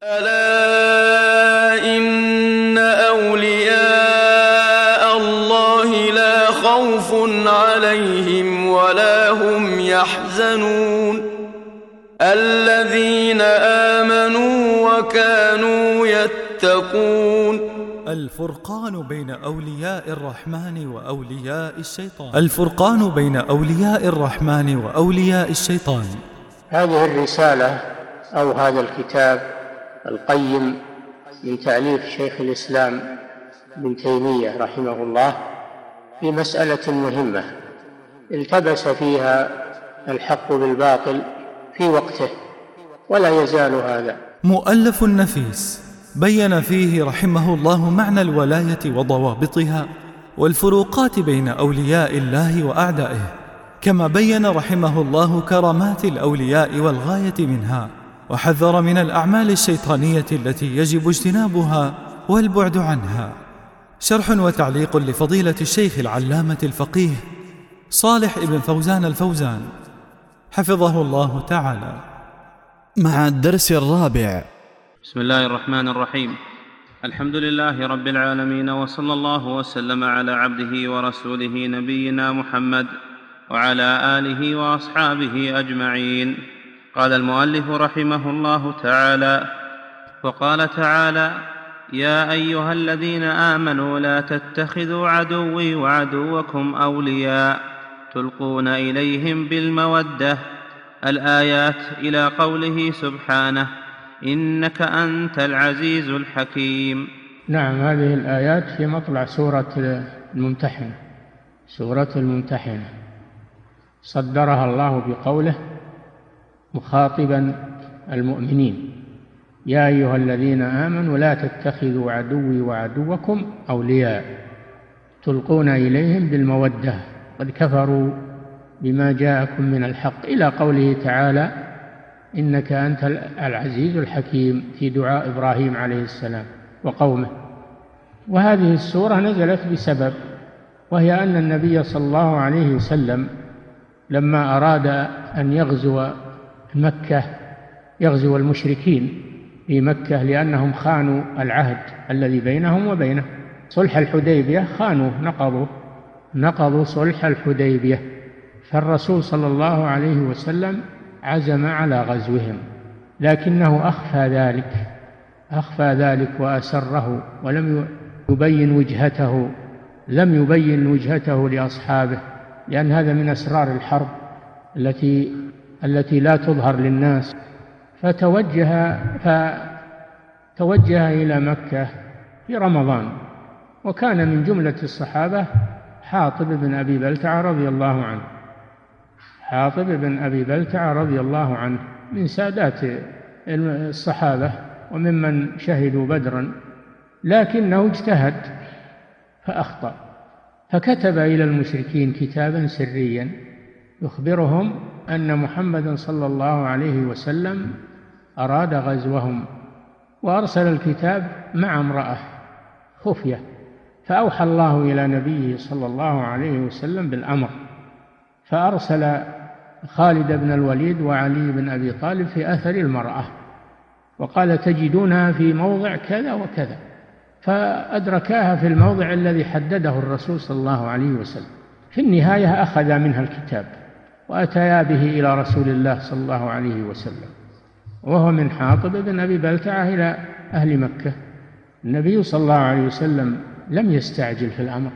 ألا إن أولياء الله لا خوف عليهم ولا هم يحزنون الذين آمنوا وكانوا يتقون. الفرقان بين أولياء الرحمن وأولياء الشيطان. الفرقان بين أولياء الرحمن وأولياء الشيطان. هذه الرسالة أو هذا الكتاب القيم من تأليف شيخ الإسلام ابن تيمية رحمه الله في مسألة مهمة التبس فيها الحق بالباطل في وقته ولا يزال هذا. مؤلف نفيس بين فيه رحمه الله معنى الولاية وضوابطها والفروقات بين أولياء الله وأعدائه، كما بين رحمه الله كرامات الأولياء والغاية منها، وحذر من الأعمال الشيطانية التي يجب اجتنابها والبعد عنها. شرح وتعليق لفضيلة الشيخ العلامة الفقيه صالح ابن فوزان الفوزان حفظه الله تعالى، مع الدرس الرابع. بسم الله الرحمن الرحيم. الحمد لله رب العالمين، وصلى الله وسلم على عبده ورسوله نبينا محمد وعلى آله وأصحابه أجمعين. قال المؤلف رحمه الله تعالى: وقال تعالى: يا أيها الذين آمنوا لا تتخذوا عدوي وعدوكم أولياء تلقون إليهم بالمودة. الآيات إلى قوله سبحانه: إنك أنت العزيز الحكيم. نعم، هذه الآيات في مطلع سورة الممتحنة. سورة الممتحنة صدرها الله بقوله مخاطبا المؤمنين: يا أيها الذين آمنوا لا تتخذوا عدوي وعدوكم أولياء تلقون إليهم بالمودة قد كفروا بما جاءكم من الحق، إلى قوله تعالى: إنك أنت العزيز الحكيم، في دعاء إبراهيم عليه السلام وقومه. وهذه السورة نزلت بسبب، وهي أن النبي صلى الله عليه وسلم لما أراد أن يغزو مكة، يغزو المشركين في مكة لأنهم خانوا العهد الذي بينهم وبينه، صلح الحديبية، خانوا نقضوا صلح الحديبية، فالرسول صلى الله عليه وسلم عزم على غزوهم، لكنه أخفى ذلك وأسره، ولم يبين وجهته لأصحابه، لأن هذا من أسرار الحرب التي لا تظهر للناس. فتوجه إلى مكة في رمضان، وكان من جملة الصحابة حاطب بن أبي بلتعة رضي الله عنه. حاطب بن أبي بلتعة رضي الله عنه من سادات الصحابة وممن شهدوا بدرا، لكنه اجتهد فأخطأ، فكتب إلى المشركين كتابا سريا يخبرهم أن محمدا صلى الله عليه وسلم أراد غزوهم، وأرسل الكتاب مع امرأة خفية، فأوحى الله إلى نبيه صلى الله عليه وسلم بالأمر، فأرسل خالد بن الوليد وعلي بن أبي طالب في أثر المرأة، وقال: تجدونها في موضع كذا وكذا، فأدركاها في الموضع الذي حدده الرسول صلى الله عليه وسلم. في النهاية أخذ منها الكتاب وأتيا به إلى رسول الله صلى الله عليه وسلم، وهو من حاطب بن أبي بلتعة إلى أهل مكة. النبي صلى الله عليه وسلم لم يستعجل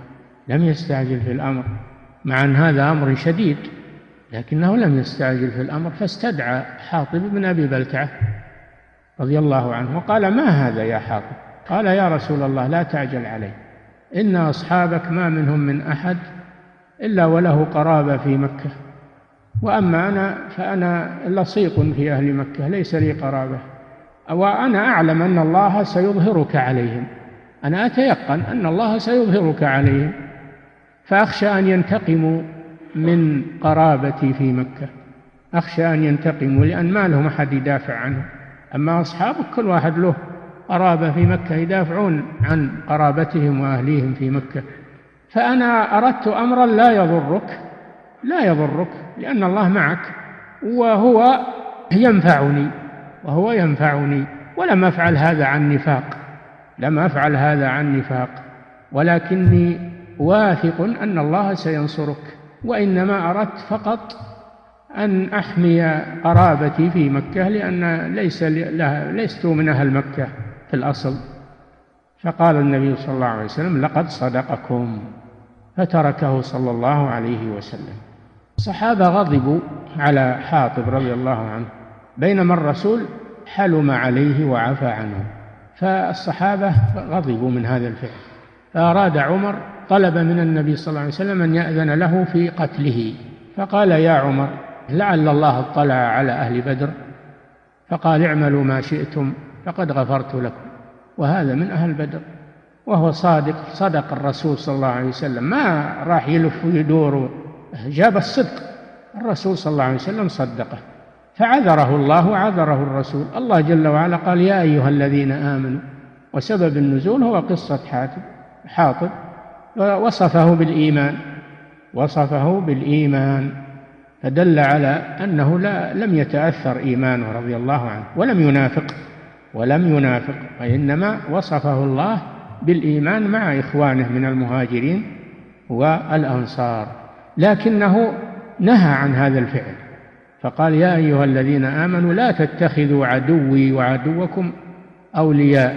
في الأمر، مع أن هذا أمر شديد، لكنه لم يستعجل في الأمر، فاستدعى حاطب بن أبي بلتعة رضي الله عنه وقال: ما هذا يا حاطب؟ قال: يا رسول الله لا تعجل علي، إن أصحابك ما منهم من أحد إلا وله قرابة في مكة، وأما أنا فأنا لصيق في أهل مكة، ليس لي قرابة، وأنا أعلم أن الله سيظهرك عليهم، أنا أتيقن أن الله سيظهرك عليهم، فأخشى أن ينتقموا من قرابتي في مكة، أخشى أن ينتقموا، لأن ما لهم أحد يدافع عنه، أما أصحابك كل واحد له قرابة في مكة يدافعون عن قرابتهم وأهليهم في مكة، فأنا أردت أمرا لا يضرك لأن الله معك، وهو ينفعني ولم أفعل هذا عن نفاق، لم أفعل هذا عن نفاق، ولكني واثق أن الله سينصرك، وإنما أردت فقط أن أحمي قرابتي في مكة، لأن لست من أهل مكة في الأصل. فقال النبي صلى الله عليه وسلم: لقد صدقكم، فتركه صلى الله عليه وسلم. الصحابة غضبوا على حاطب رضي الله عنه، بينما الرسول حلم عليه وعفى عنه، فالصحابة غضبوا من هذا الفعل، فأراد عمر، طلب من النبي صلى الله عليه وسلم أن يأذن له في قتله، فقال: يا عمر، لعل الله اطلع على أهل بدر فقال: اعملوا ما شئتم فقد غفرت لكم. وهذا من أهل بدر، وهو صدق الرسول صلى الله عليه وسلم، ما راح يلف ويدور، جاب الصدق. الرسول صلى الله عليه وسلم صدقه، فعذره الله وعذره الرسول. الله جل وعلا قال: يا أيها الذين آمنوا، وسبب النزول هو قصة حاطب، وصفه بالإيمان، فدل على أنه لم يتأثر إيمانه رضي الله عنه، ولم ينافق، وإنما وصفه الله بالإيمان مع إخوانه من المهاجرين والأنصار، لكنه نهى عن هذا الفعل، فقال: يا أيها الذين آمنوا لا تتخذوا عدوي وعدوكم أولياء.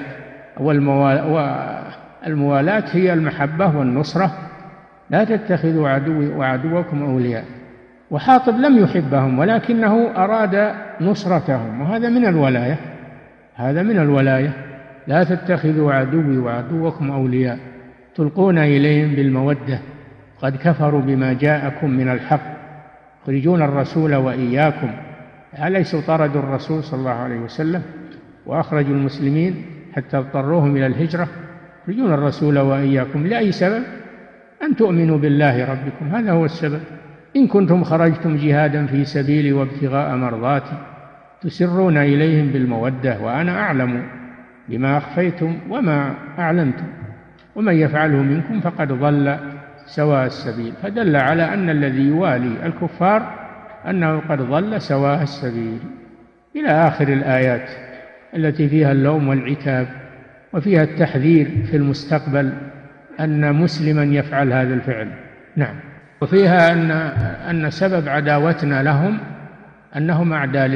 والموالاة هي المحبة والنصرة، لا تتخذوا عدوي وعدوكم أولياء. وحاطب لم يحبهم، ولكنه أراد نصرتهم، وهذا من الولاية. لا تتخذوا عدوي وعدوكم أولياء تلقون إليهم بالمودة قد كفروا بما جاءكم من الحق يخرجون الرسول وإياكم. أليسوا طردوا الرسول صلى الله عليه وسلم وأخرجوا المسلمين حتى اضطروهم إلى الهجرة؟ يخرجون الرسول وإياكم لأي سبب؟ أن تؤمنوا بالله ربكم، هذا هو السبب. إن كنتم خرجتم جهادا في سبيلي وابتغاء مرضاتي تسرون إليهم بالمودة وأنا أعلم بما أخفيتم وما أعلنتم ومن يفعله منكم فقد ضل سواء السبيل. فدل على أن الذي يوالي الكفار أنه قد ضل سواء السبيل، إلى آخر الآيات التي فيها اللوم والعتاب، وفيها التحذير في المستقبل أن مسلما يفعل هذا الفعل. نعم. وفيها أن سبب عداوتنا لهم أنهم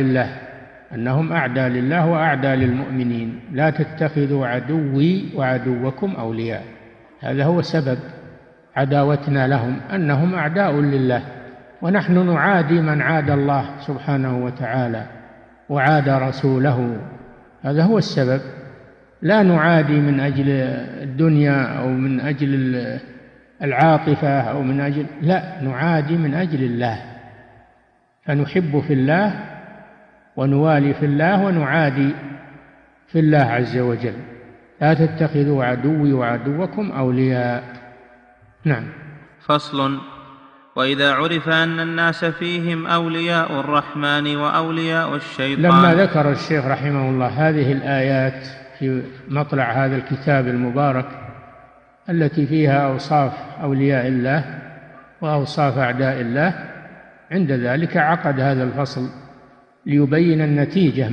أعداء لله وأعداء للمؤمنين. لا تتخذوا عدوي وعدوكم أولياء، هذا هو سبب عداوتنا لهم، أنهم أعداء لله، ونحن نعادي من عادى الله سبحانه وتعالى وعادى رسوله، هذا هو السبب. لا نعادي من أجل الدنيا أو من أجل العاطفة أو من أجل، لا، نعادي من أجل الله، فنحب في الله ونوالي في الله ونعادي في الله عز وجل. لا تتخذوا عدوي وعدوكم أولياء. نعم. فصل: وإذا عرف أن الناس فيهم أولياء الرحمن وأولياء الشيطان. لما ذكر الشيخ رحمه الله هذه الآيات في مطلع هذا الكتاب المبارك التي فيها أوصاف أولياء الله وأوصاف أعداء الله، عند ذلك عقد هذا الفصل ليبين النتيجة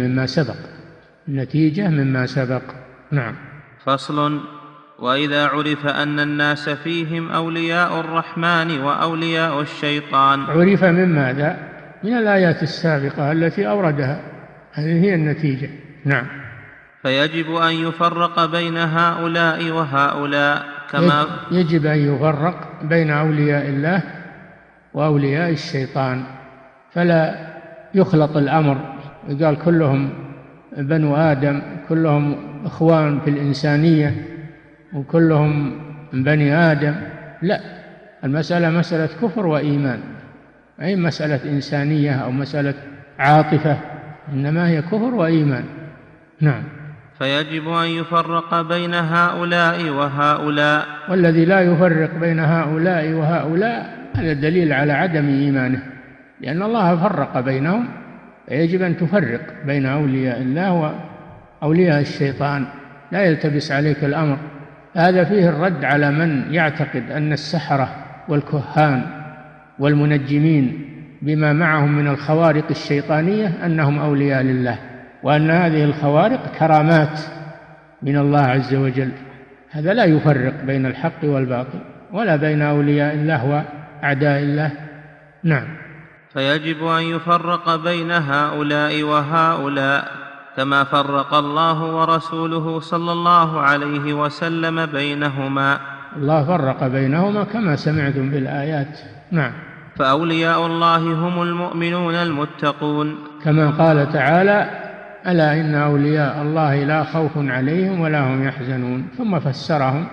مما سبق. نعم. فصل: وإذا عرف أن الناس فيهم أولياء الرحمن وأولياء الشيطان. عرف من ماذا؟ من الآيات السابقة التي أوردها، هذه هي النتيجة. نعم. فيجب أن يفرق بين هؤلاء وهؤلاء، كما يجب أن يفرق بين أولياء الله وأولياء الشيطان، فلا يخلط الأمر وقال كلهم بنو آدم، كلهم إخوان في الإنسانية وكلهم بني آدم. لا، المسألة مسألة كفر وإيمان، أي مسألة إنسانية أو مسألة عاطفة، إنما هي كفر وإيمان. نعم. فيجب أن يفرق بين هؤلاء وهؤلاء، والذي لا يفرق بين هؤلاء وهؤلاء هذا دليل على عدم إيمانه، لأن الله فرق بينهم، فيجب أن تفرق بين أولياء الله وأولياء الشيطان، لا يلتبس عليك الأمر. هذا فيه الرد على من يعتقد أن السحرة والكهان والمنجمين بما معهم من الخوارق الشيطانية أنهم أولياء لله، وأن هذه الخوارق كرامات من الله عز وجل. هذا لا يفرق بين الحق والباطل ولا بين أولياء الله وأعداء الله. نعم. فيجب أن يفرق بين هؤلاء وهؤلاء كما فرق الله ورسوله صلى الله عليه وسلم بينهما. الله فرق بينهما كما سمعتم بالآيات. نعم. فأولياء الله هم المؤمنون المتقون، كما قال تعالى: ألا إن أولياء الله لا خوف عليهم ولا هم يحزنون. ثم فسرهم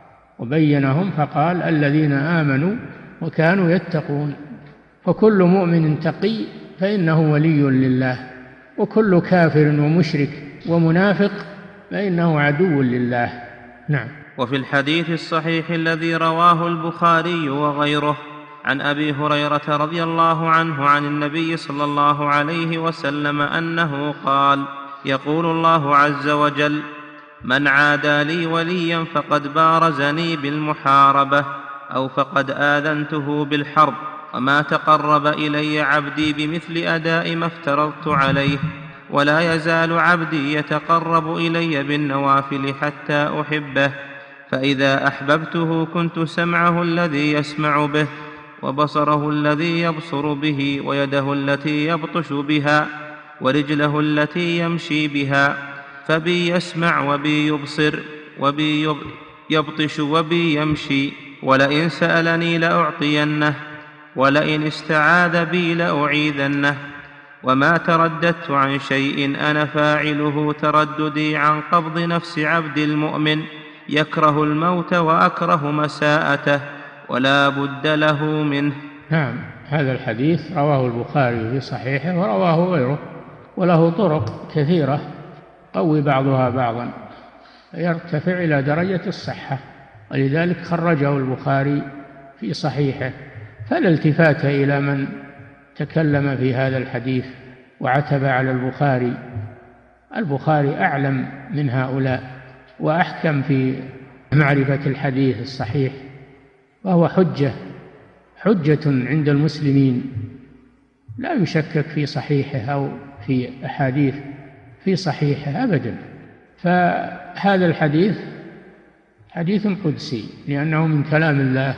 وبينهم فقال: الذين آمنوا وكانوا يتقون. فكل مؤمن تقي فإنه ولي لله، وكل كافر ومشرك ومنافق فإنه عدو لله. نعم. وفي الحديث الصحيح الذي رواه البخاري وغيره عن أبي هريرة رضي الله عنه عن النبي صلى الله عليه وسلم أنه قال: يقول الله عز وجل: من عادى لي وليا فقد بارزني بالمحاربة أو فقد آذنته بالحرب، وما تقرب إلي عبدي بمثل أداء ما افترضت عليه، ولا يزال عبدي يتقرب إلي بالنوافل حتى أحبه، فإذا أحببته كنت سمعه الذي يسمع به، وبصره الذي يبصر به، ويده التي يبطش بها، ورجله التي يمشي بها، فبي يسمع وبي يبصر وبي يبطش وبي يمشي، ولئن سألني لأعطينه، ولئن استعاذ بي لأعيذنه، وما ترددت عن شيء أنا فاعله ترددي عن قبض نفس عبد المؤمن يكره الموت وأكره مساءته ولا بد له منه. نعم. هذا الحديث رواه البخاري في صحيحه ورواه غيره، وله طرق كثيرة قوي بعضها بعضا يرتفع إلى درجة الصحة، ولذلك خرجه البخاري في صحيحه. فلا التفات إلى من تكلم في هذا الحديث وعتب على البخاري. البخاري أعلم من هؤلاء وأحكم في معرفة الحديث الصحيح، وهو حجة عند المسلمين، لا يشكك في صحيحه أو في أحاديث في صحيحه أبدا. فهذا الحديث حديث قدسي لأنه من كلام الله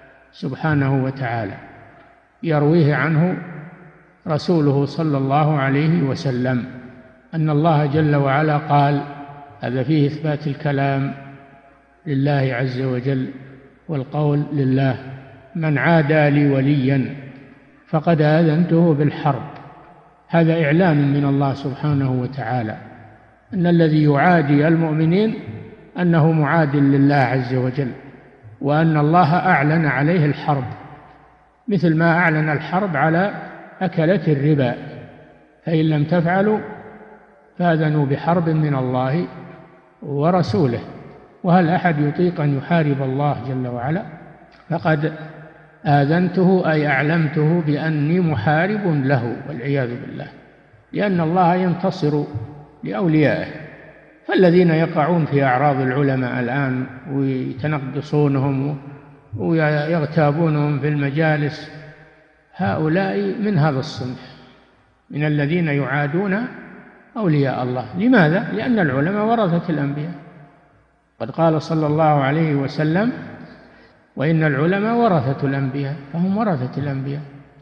سبحانه وتعالى، يرويه عنه رسوله صلى الله عليه وسلم أن الله جل وعلا قال. هذا فيه إثبات الكلام لله عز وجل والقول لله: من عادى لي وليا فقد آذنته بالحرب. هذا إعلان من الله سبحانه وتعالى أن الذي يعادي المؤمنين أنه معاد لله عز وجل، وأن الله أعلن عليه الحرب، مثل ما أعلن الحرب على أكلة الربا: فإن لم تفعلوا فآذنوا بحرب من الله ورسوله. وهل أحد يطيق أن يحارب الله جل وعلا؟ فقد آذنته أي أعلمته بأني محارب له والعياذ بالله، لأن الله ينتصر لأوليائه. فالذين يقعون في أعراض العلماء الآن ويتنقصونهم ويغتابونهم في المجالس، هؤلاء من هذا الصنف، من الذين يعادون أولياء الله. لماذا؟ لأن العلماء ورثة الأنبياء. قد قال صلى الله عليه وسلم: وإن العلماء ورثة الأنبياء، فهم ورثة الأنبياء.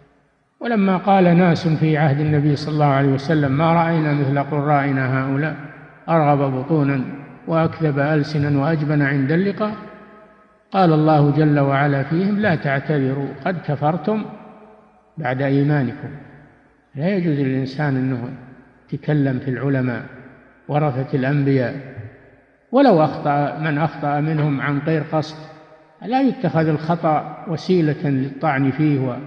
ولما قال ناس في عهد النبي صلى الله عليه وسلم: ما رأينا مثل قرائنا هؤلاء، أرغب بطونا وأكذب ألسنا وأجبن عند اللقاء، قال الله جل وعلا فيهم: لا تعتذروا قد كفرتم بعد إيمانكم. لا يجوز للإنسان أنه يتكلم في العلماء ورثة الأنبياء، ولو أخطأ من أخطأ منهم عن غير قصد، لا يتخذ الخطأ وسيلة للطعن فيه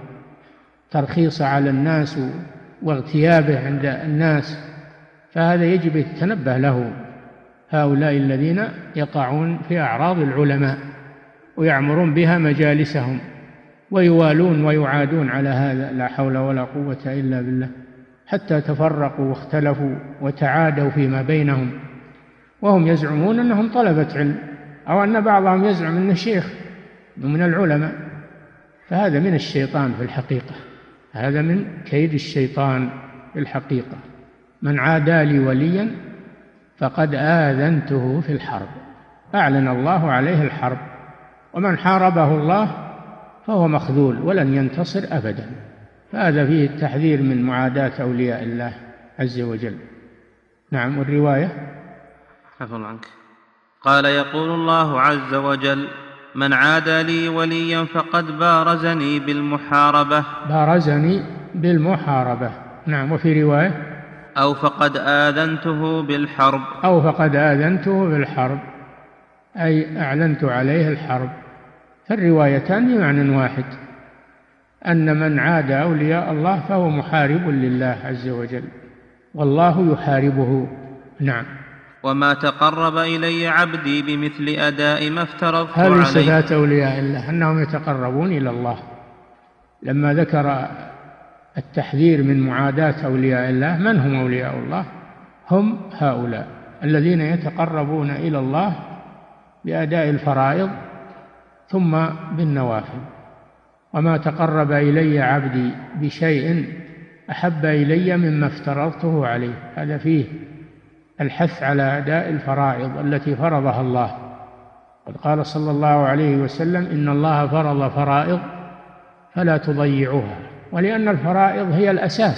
وترخيص على الناس واغتيابه عند الناس، فهذا يجب التنبه له. هؤلاء الذين يقعون في أعراض العلماء ويعمرون بها مجالسهم ويوالون ويعادون على هذا، لا حول ولا قوة إلا بالله، حتى تفرقوا واختلفوا وتعادوا فيما بينهم، وهم يزعمون أنهم طلبة علم، أو أن بعضهم يزعم أنه شيخ من العلماء. فهذا من الشيطان في الحقيقة، هذا من كيد الشيطان في الحقيقة. من عادى لي وليا فقد آذنته في الحرب، أعلن الله عليه الحرب، ومن حاربه الله فهو مخذول ولن ينتصر أبدا. فهذا فيه التحذير من معاداة أولياء الله عز وجل. نعم. والرواية عفوا عنك قال: يقول الله عز وجل: من عادى لي وليا فقد بارزني بالمحاربة. بارزني بالمحاربة. نعم. وفي رواية: أو فقد آذنته بالحرب. أو فقد آذنته بالحرب، أي أعلنت عليه الحرب. فالروايتان بمعنى واحد، أن من عادى أولياء الله فهو محارب لله عز وجل، والله يحاربه. نعم. وما تقرب إلي عبدي بمثل أداء ما افترضت عليه. هذه صفات أولياء الله، أنهم يتقربون إلى الله. لما ذكر التحذير من معاداة أولياء الله، من هم أولياء الله؟ هم هؤلاء الذين يتقربون إلى الله بأداء الفرائض ثم بالنوافل. وما تقرب إلي عبدي بشيء أحب إلي مما افترضته عليه. هذا فيه الحث على أداء الفرائض التي فرضها الله. قد قال صلى الله عليه وسلم: إن الله فرض فرائض فلا تضيعوها. ولأن الفرائض هي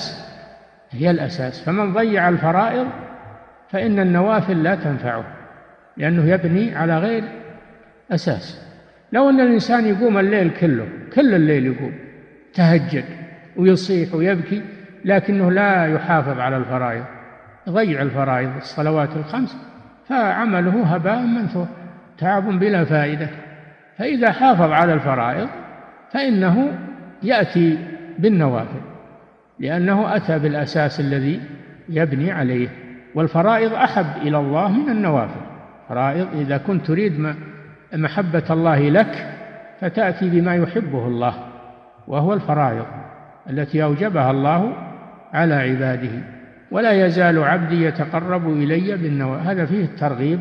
الأساس، فمن ضيع الفرائض فإن النوافل لا تنفعه، لأنه يبني على غير أساس. لو أن الإنسان يقوم الليل كل الليل يقوم تهجد ويصيح ويبكي، لكنه لا يحافظ على الفرائض، يضيع الفرائض الصلوات الخمس، فعمله هباء منثور، تعب بلا فائدة. فإذا حافظ على الفرائض فإنه يأتي بالنوافل، لأنه أتى بالأساس الذي يبني عليه. والفرائض أحب إلى الله من النوافل. فرائض إذا كنت تريد محبة الله لك فتأتي بما يحبه الله، وهو الفرائض التي أوجبها الله على عباده. ولا يزال عبدي يتقرب إلي بالنوافل. هذا فيه الترغيب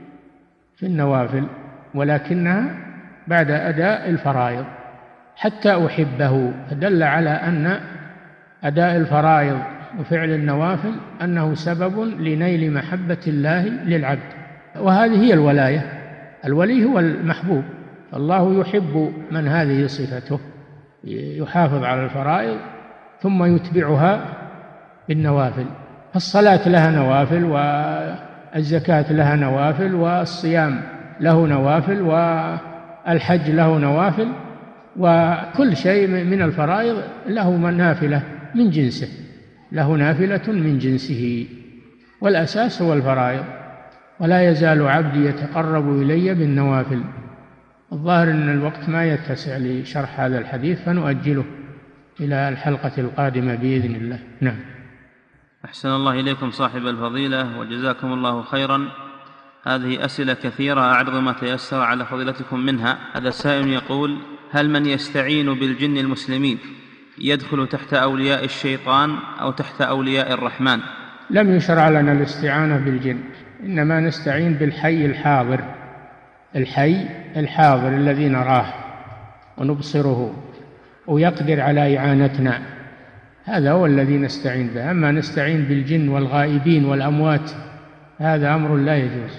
في النوافل، ولكنها بعد أداء الفرائض حتى أحبه. فدل على أن أداء الفرائض وفعل النوافل أنه سبب لنيل محبة الله للعبد، وهذه هي الولاية. الولي هو المحبوب، الله يحب من هذه صفته، يحافظ على الفرائض ثم يتبعها بالنوافل. فالصلاة لها نوافل، والزكاة لها نوافل، والصيام له نوافل، والحج له نوافل، وكل شيء من الفرائض له نافلة من جنسه، له نافلة من جنسه، والأساس هو الفرائض. ولا يزال عبدي يتقرب إلي بالنوافل. الظاهر أن الوقت ما يتسع لشرح هذا الحديث، فنؤجله إلى الحلقة القادمة بإذن الله. نعم. أحسن الله إليكم صاحب الفضيلة وجزاكم الله خيرا. هذه أسئلة كثيرة أعرض ما تيسر على فضيلتكم منها. هذا السائل يقول: هل من يستعين بالجن المسلمين يدخل تحت أولياء الشيطان أو تحت أولياء الرحمن؟ لم يشرع لنا الاستعانة بالجن، إنما نستعين بالحي الحاضر، الحي الحاضر الذي نراه ونبصره ويقدر على إعانتنا، هذا هو الذي نستعين به. أما نستعين بالجن والغائبين والأموات هذا أمر لا يجوز.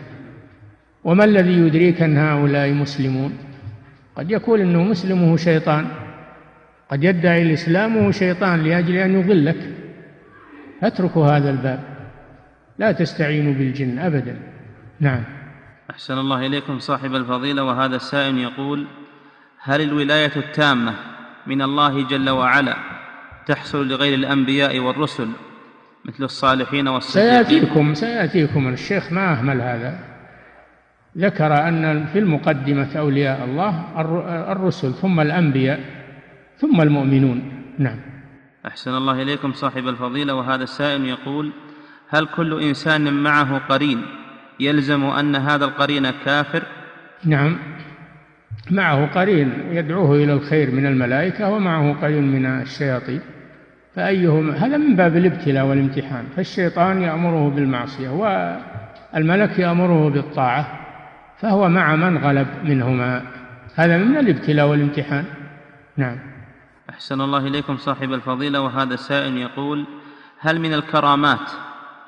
وما الذي يدريك أن هؤلاء مسلمون؟ قد يكون أنه مسلمه شيطان، قد يدعي الإسلام وهو شيطان لأجل أن يضلك. فاتركوا هذا الباب، لا تستعينوا بالجن أبدا. نعم. أحسن الله إليكم صاحب الفضيلة. وهذا السائل يقول: هل الولاية التامة من الله جل وعلا تحصل لغير الأنبياء والرسل مثل الصالحين والصديقين؟ سيأتيكم الشيخ ما أهمل هذا، ذكر أن في المقدمة أولياء الله الرسل ثم الأنبياء ثم المؤمنون. نعم. أحسن الله إليكم صاحب الفضيلة. وهذا السائل يقول: هل كل إنسان معه قرين يلزم أن هذا القرين كافر؟ نعم، معه قرين يدعوه إلى الخير من الملائكة، ومعه قرين من الشياطين، فأيهم هذا من باب الابتلاء والامتحان. فالشيطان يأمره بالمعصية والملك يأمره بالطاعة، فهو مع من غلب منهما، هذا من الابتلاء والامتحان. نعم. أحسن الله إليكم صاحب الفضيلة. وهذا السائل يقول: هل من الكرامات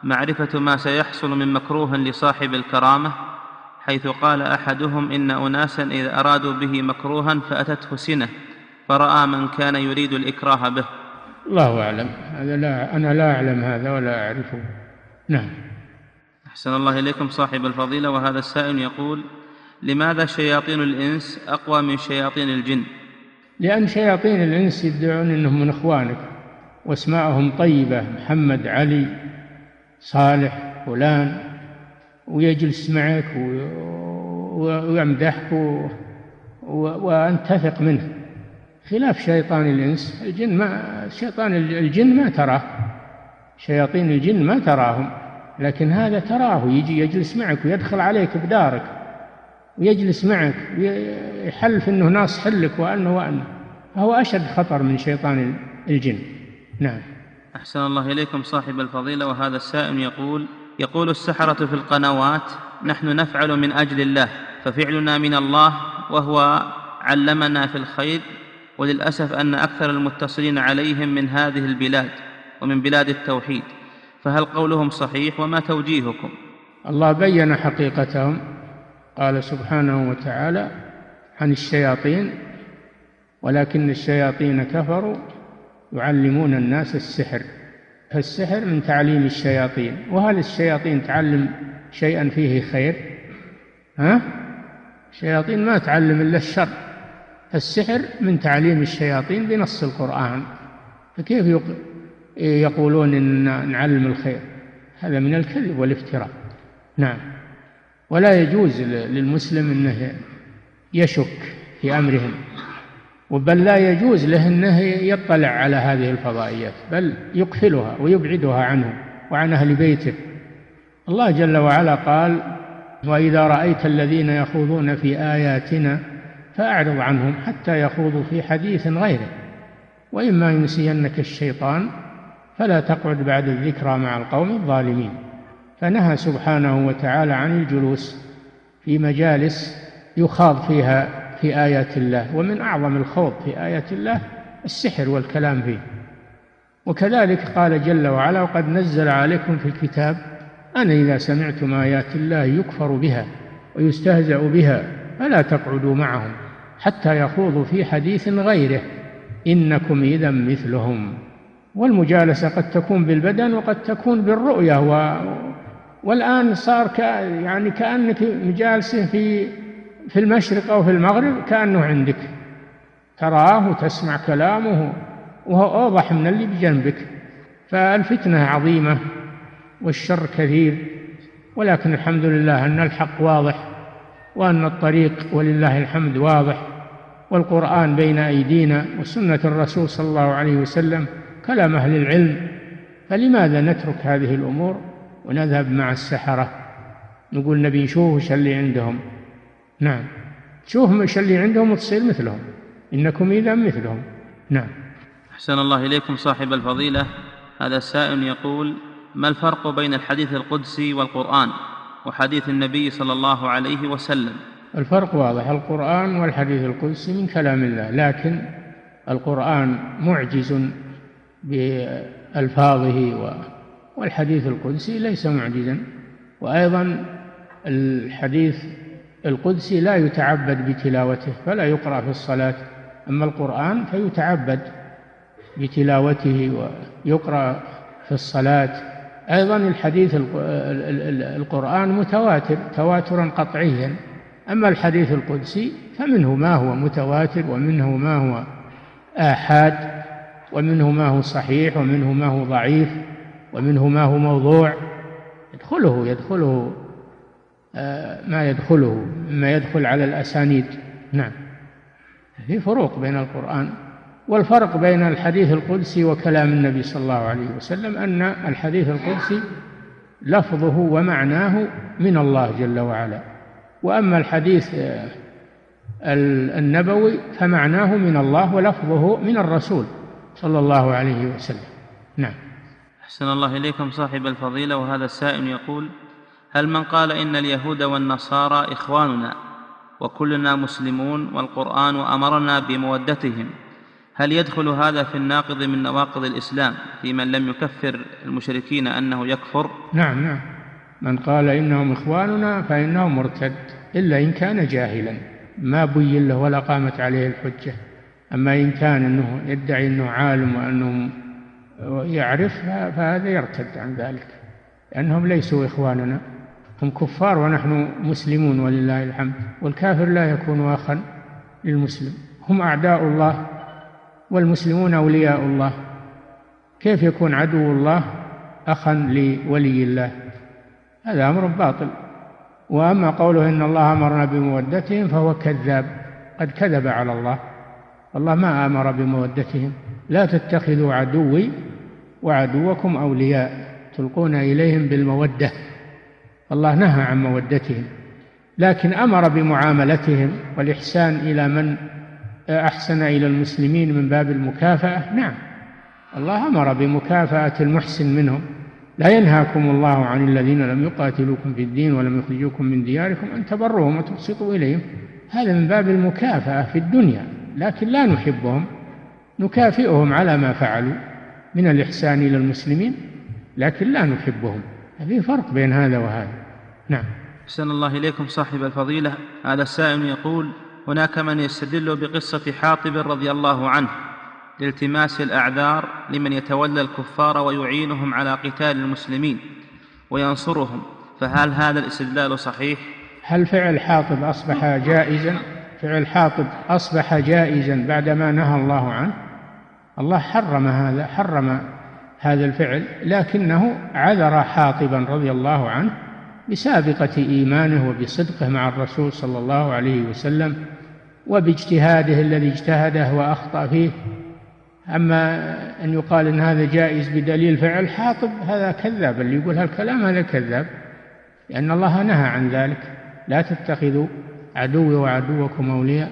معرفة ما سيحصل من مكروه لصاحب الكرامة، حيث قال أحدهم إن أناسا إذا أرادوا به مكروها فأتته سنة فرأى من كان يريد الإكراه به. الله أعلم، أنا لا أعلم هذا ولا أعرفه. نعم. أحسن الله إليكم صاحب الفضيلة. وهذا السائل يقول: لماذا شياطين الإنس أقوى من شياطين الجن؟ لأن شياطين الإنس يدعون أنهم من إخوانك واسماءهم طيبة، محمد، علي، صالح، فلان، ويجلس معك ويمدحك وأنت تثق منه، خلاف شيطان الإنس. شيطان الجن ما تراه، شياطين الجن ما تراهم، لكن هذا تراه، يجي يجلس معك ويدخل عليك بدارك ويجلس معك ويحلف أنه ناصح لك وأنه فهو أشد خطر من شيطان الجن. نعم. أحسن الله إليكم صاحب الفضيلة. وهذا السائل يقول السحرة في القنوات: نحن نفعل من أجل الله، ففعلنا من الله وهو علمنا في الخير، وللأسف أن أكثر المتصلين عليهم من هذه البلاد ومن بلاد التوحيد، فهل قولهم صحيح وما توجيهكم؟ الله بين حقيقتهم، قال سبحانه وتعالى عن الشياطين: ولكن الشياطين كفروا يعلمون الناس السحر. فالسحر من تعليم الشياطين، وهل الشياطين تعلم شيئا فيه خير؟ الشياطين ما تعلم إلا الشر. السحر من تعليم الشياطين بنص القرآن، فكيف يقولون إن نعلم الخير؟ هذا من الكذب والافتراء. نعم. ولا يجوز للمسلم أنه يشك في أمرهم، بل لا يجوز له أنه يطلع على هذه الفضائيات، بل يقفلها ويبعدها عنه وعن أهل بيته. الله جل وعلا قال: وإذا رأيت الذين يخوضون في آياتنا فأعرض عنهم حتى يخوضوا في حديث غيره، وإما ينسينك الشيطان فلا تقعد بعد الذكرى مع القوم الظالمين. فنهى سبحانه وتعالى عن الجلوس في مجالس يخاض فيها في آيات الله، ومن أعظم الخوض في آيات الله السحر والكلام فيه. وكذلك قال جل وعلا: وقد نزل عليكم في الكتاب أن إذا سمعتم آيات الله يكفر بها ويستهزأ بها فلا تقعدوا معهم حتى يخوضوا في حديث غيره إنكم إذا مثلهم. والمجالسة قد تكون بالبدن وقد تكون بالرؤية، والآن صار كأنك مجالسه في المشرق أو في المغرب، كأنه عندك، تراه وتسمع كلامه وهو أوضح من اللي بجنبك. فالفتنة عظيمة والشر كثير، ولكن الحمد لله أن الحق واضح، وأن الطريق ولله الحمد واضح، والقرآن بين أيدينا، وسنة الرسول صلى الله عليه وسلم كلام أهل العلم. فلماذا نترك هذه الأمور ونذهب مع السحرة؟ نقول نبي نشوف وش اللي عندهم. نعم، شوف وش اللي عندهم وتصير مثلهم، إنكم إذا مثلهم. نعم. أحسن الله إليكم صاحب الفضيلة. هذا السائل يقول: ما الفرق بين الحديث القدسي والقرآن وحديث النبي صلى الله عليه وسلم؟ الفرق واضح، القرآن والحديث القدسي من كلام الله، لكن القرآن معجز بألفاظه والحديث القدسي ليس معجزا. وأيضا الحديث القدسي لا يتعبد بتلاوته فلا يقرأ في الصلاة، أما القرآن فيتعبد بتلاوته ويقرأ في الصلاة. أيضا الحديث القرآن متواتر تواترا قطعيا، أما الحديث القدسي فمنه ما هو متواتر، ومنه ما هو آحاد، ومنه ما هو صحيح، ومنه ما هو ضعيف، ومنه ما هو موضوع. يدخله ما يدخله مما يدخل على الأسانيد. نعم. في فروق بين القرآن. والفرق بين الحديث القدسي وكلام النبي صلى الله عليه وسلم أن الحديث القدسي لفظه ومعناه من الله جل وعلا، وأما الحديث النبوي فمعناه من الله ولفظه من الرسول صلى الله عليه وسلم. نعم. أحسن الله إليكم صاحب الفضيلة. وهذا السائل يقول: هل من قال إن اليهود والنصارى إخواننا وكلنا مسلمون والقرآن أمرنا بمودتهم، هل يدخل هذا في الناقض من نواقض الإسلام في من لم يكفر المشركين أنه يكفر؟ نعم، من قال إنهم إخواننا فإنه مرتد، إلا إن كان جاهلا ما بين له ولا قامت عليه الحجة. أما إن كان أنه يدعي أنه عالم وأنه يعرف فهذا يرتد عن ذلك، لأنهم ليسوا إخواننا، هم كفار ونحن مسلمون ولله الحمد. والكافر لا يكون أخا للمسلم، هم أعداء الله والمسلمون أولياء الله، كيف يكون عدو الله أخا لولي الله؟ هذا أمر باطل. وأما قوله إن الله أمرنا بمودتهم فهو كذاب، قد كذب على الله، الله ما أمر بمودتهم. لا تتخذوا عدوي وعدوكم أولياء تلقون إليهم بالمودة، الله نهى عن مودتهم، لكن أمر بمعاملتهم والإحسان إلى من أحسن إلى المسلمين من باب المكافأة. نعم، الله أمر بمكافأة المحسن منهم. لا ينهاكم الله عن الذين لم يقاتلوكم في الدين ولم يخرجوكم من دياركم أن تبروهم وتقسطوا إليهم، هذا من باب المكافأة في الدنيا، لكن لا نحبهم، نكافئهم على ما فعلوا من الإحسان إلى المسلمين، لكن لا نحبهم. في فرق بين هذا وهذا. نعم. أحسن الله إليكم صاحب الفضيلة، هذا السائل يقول: هناك من يستدل بقصة حاطب رضي الله عنه لالتماس الأعذار لمن يتولى الكفار ويعينهم على قتال المسلمين وينصرهم، فهل هذا الاستدلال صحيح؟ هل فعل حاطب أصبح جائزا؟ فعل حاطب أصبح جائزا بعدما نهى الله عنه؟ الله حرم هذا الفعل، لكنه عذر حاطبا رضي الله عنه بسابقة إيمانه وبصدقه مع الرسول صلى الله عليه وسلم وباجتهاده الذي اجتهده وأخطأ فيه. أما أن يقال إن هذا جائز بدليل فعل حاطب هذا كذاب، اللي يقول هالكلام هذا كذاب، لأن الله نهى عن ذلك: لا تتخذوا عدوي وعدوكم أولياء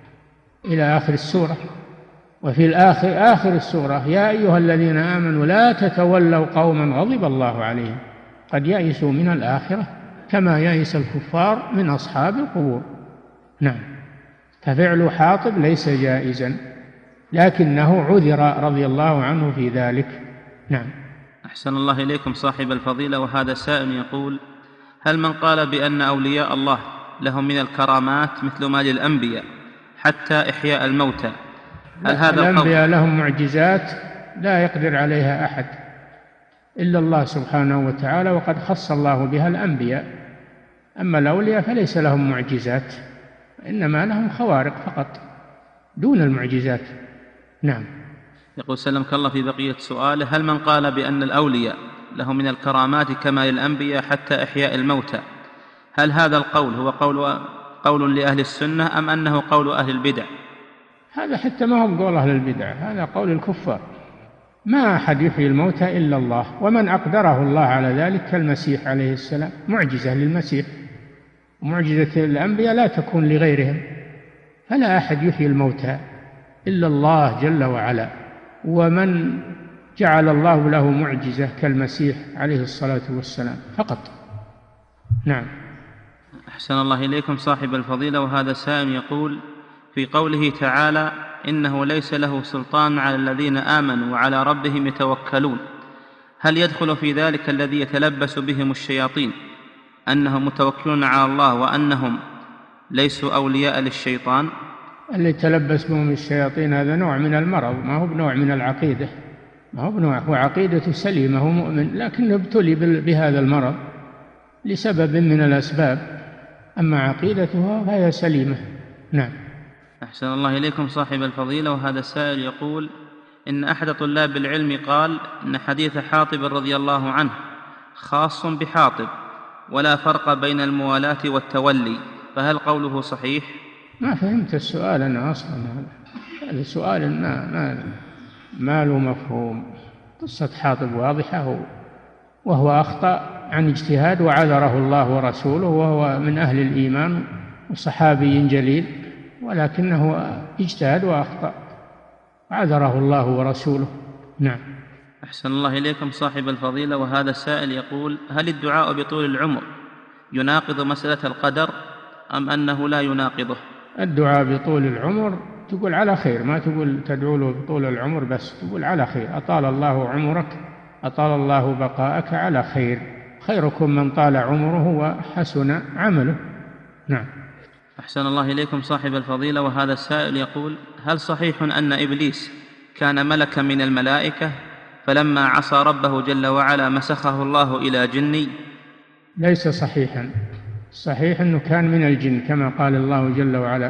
إلى آخر السورة. وفي آخر السورة: يا أيها الذين آمنوا لا تتولوا قوما غضب الله عليهم قد يئسوا من الآخرة كما يئس الكفار من أصحاب القبور. نعم، ففعل حاطب ليس جائزا، لكنه عذر رضي الله عنه في ذلك. نعم. أحسن الله إليكم صاحب الفضيلة، وهذا سائل يقول: هل من قال بأن أولياء الله لهم من الكرامات مثل ما للأنبياء حتى إحياء الموتى، هل هذا القول؟ الأنبياء لهم معجزات لا يقدر عليها أحد إلا الله سبحانه وتعالى، وقد خص الله بها الأنبياء. أما الأولياء فليس لهم معجزات، إنما لهم خوارق فقط دون المعجزات. نعم. يقول سلمك الله في بقية سؤاله: هل من قال بأن الأولياء لهم من الكرامات كما للأنبياء حتى إحياء الموتى، هل هذا القول هو قول لأهل السنة أم أنه قول أهل البدع؟ هذا حتى ما هو قول أهل البدع، هذا قول الكفار. ما أحد يحيي الموتى إلا الله، ومن أقدره الله على ذلك كالمسيح عليه السلام، معجزة للمسيح، معجزة الأنبياء لا تكون لغيرهم، فلا أحد يحيي الموتى إلا الله جل وعلا، ومن جعل الله له معجزة كالمسيح عليه الصلاة والسلام فقط. نعم. أحسن الله إليكم صاحب الفضيلة، وهذا سائل يقول: في قوله تعالى: إنه ليس له سلطان على الذين آمنوا وعلى ربهم يتوكلون، هل يدخل في ذلك الذي يتلبس بهم الشياطين أنهم متوكلون على الله وأنهم ليسوا أولياء للشيطان؟ اللي يتلبس بهم الشياطين هذا نوع من المرض، ما هو بنوع من العقيدة، ما هو بنوع، هو عقيدة سليمة، هو مؤمن، لكنه ابتلي بهذا المرض لسبب من الأسباب، أما عقيدته فهي سليمة. نعم. أحسن الله إليكم صاحب الفضيلة، وهذا السائل يقول: إن أحد طلاب العلم قال إن حديث حاطب رضي الله عنه خاص بحاطب ولا فرق بين الموالاة والتولي، فهل قوله صحيح؟ ما فهمت السؤال أنا أصلا، هذا سؤال ما له مفهوم. قصة حاطب واضحة، وهو أخطأ عن اجتهاد وعذره الله ورسوله، وهو من أهل الإيمان وصحابي جليل، ولكنه اجتهد وأخطأ، عذره الله ورسوله. نعم. أحسن الله إليكم صاحب الفضيلة، وهذا السائل يقول: هل الدعاء بطول العمر يناقض مسألة القدر أم أنه لا يناقضه؟ الدعاء بطول العمر تقول على خير، ما تقول تدعو له طول العمر بس، تقول على خير، أطال الله عمرك، أطال الله بقاءك على خير، خيركم من طال عمره وحسن عمله. نعم. أحسن الله إليكم صاحب الفضيلة. وهذا السائل يقول: هل صحيح أن إبليس كان ملكا من الملائكة فلما عصى ربه جل وعلا مسخه الله إلى جني؟ ليس صحيحا، صحيح أنه كان من الجن كما قال الله جل وعلا: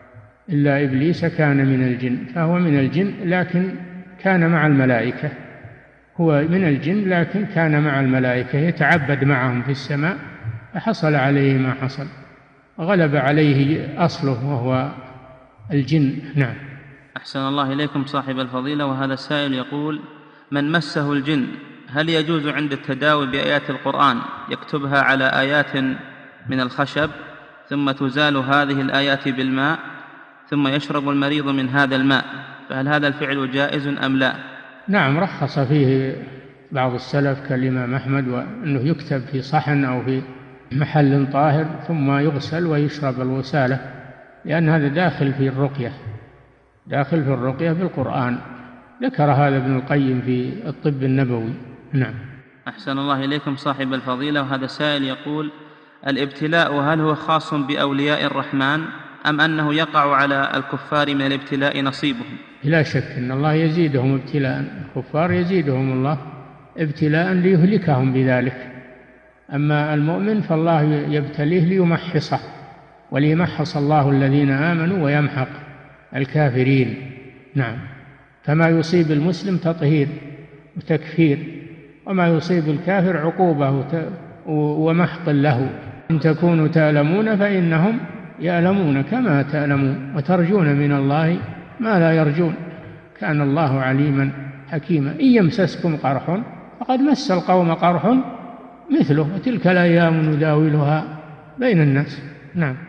إلا إبليس كان من الجن، فهو من الجن لكن كان مع الملائكة، هو من الجن لكن كان مع الملائكة يتعبد معهم في السماء، فحصل عليه ما حصل، غلب عليه أصله وهو الجن. نعم. أحسن الله إليكم صاحب الفضيلة. وهذا السائل يقول: من مسه الجن هل يجوز عند التداوي بآيات القرآن يكتبها على آيات من الخشب ثم تزال هذه الآيات بالماء ثم يشرب المريض من هذا الماء، فهل هذا الفعل جائز أم لا؟ نعم، رخص فيه بعض السلف كالإمام أحمد، وأنه يكتب في صحن أو في محل طاهر ثم يغسل ويشرب الغسالة، لأن هذا داخل في الرقية، داخل في الرقية بالقرآن، ذكر هذا ابن القيم في الطب النبوي. نعم. أحسن الله إليكم صاحب الفضيلة. وهذا سائل يقول: الابتلاء هل هو خاص بأولياء الرحمن أم أنه يقع على الكفار من الابتلاء نصيبهم؟ لا شك أن الله يزيدهم ابتلاء، الكفار يزيدهم الله ابتلاء ليهلكهم بذلك، أما المؤمن فالله يبتليه ليمحصه، وليمحص الله الذين آمنوا ويمحق الكافرين. نعم. فما يصيب المسلم تطهير وتكفير، وما يصيب الكافر عقوبة ومحق له. إن تكونوا تألمون فإنهم يألمون كما تألمون وترجون من الله ما لا يرجون، كان الله عليما حكيما. إن يمسسكم قرح فقد مس القوم قرح مثله، وتلك الأيام نداولها بين الناس. نعم.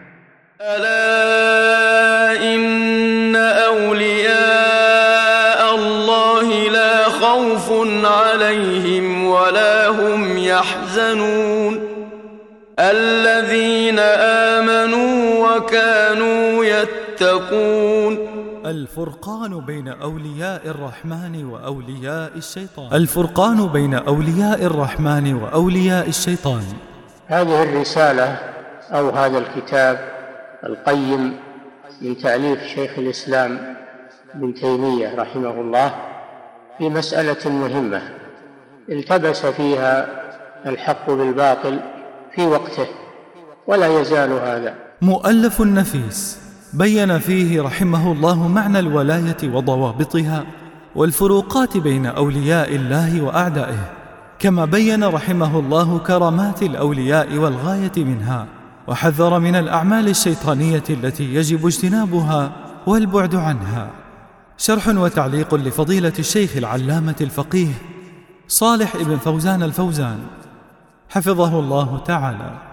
ألا إن أولياء الله لا خوف عليهم ولا هم يحزنون الذين آمنوا وكانوا يتقون. الفرقان بين أولياء الرحمن وأولياء الشيطان. الفرقان بين أولياء الرحمن وأولياء الشيطان. هذه الرسالة أو هذا الكتاب القيم من تأليف شيخ الإسلام ابن تيمية رحمه الله في مسألة مهمة التبس فيها الحق بالباطل في وقته، ولا يزال هذا. مؤلف نفيس بين فيه رحمه الله معنى الولاية وضوابطها والفروقات بين أولياء الله وأعدائه، كما بين رحمه الله كرامات الأولياء والغاية منها، وحذر من الأعمال الشيطانية التي يجب اجتنابها والبعد عنها. شرح وتعليق لفضيلة الشيخ العلامة الفقيه صالح ابن فوزان الفوزان حفظه الله تعالى.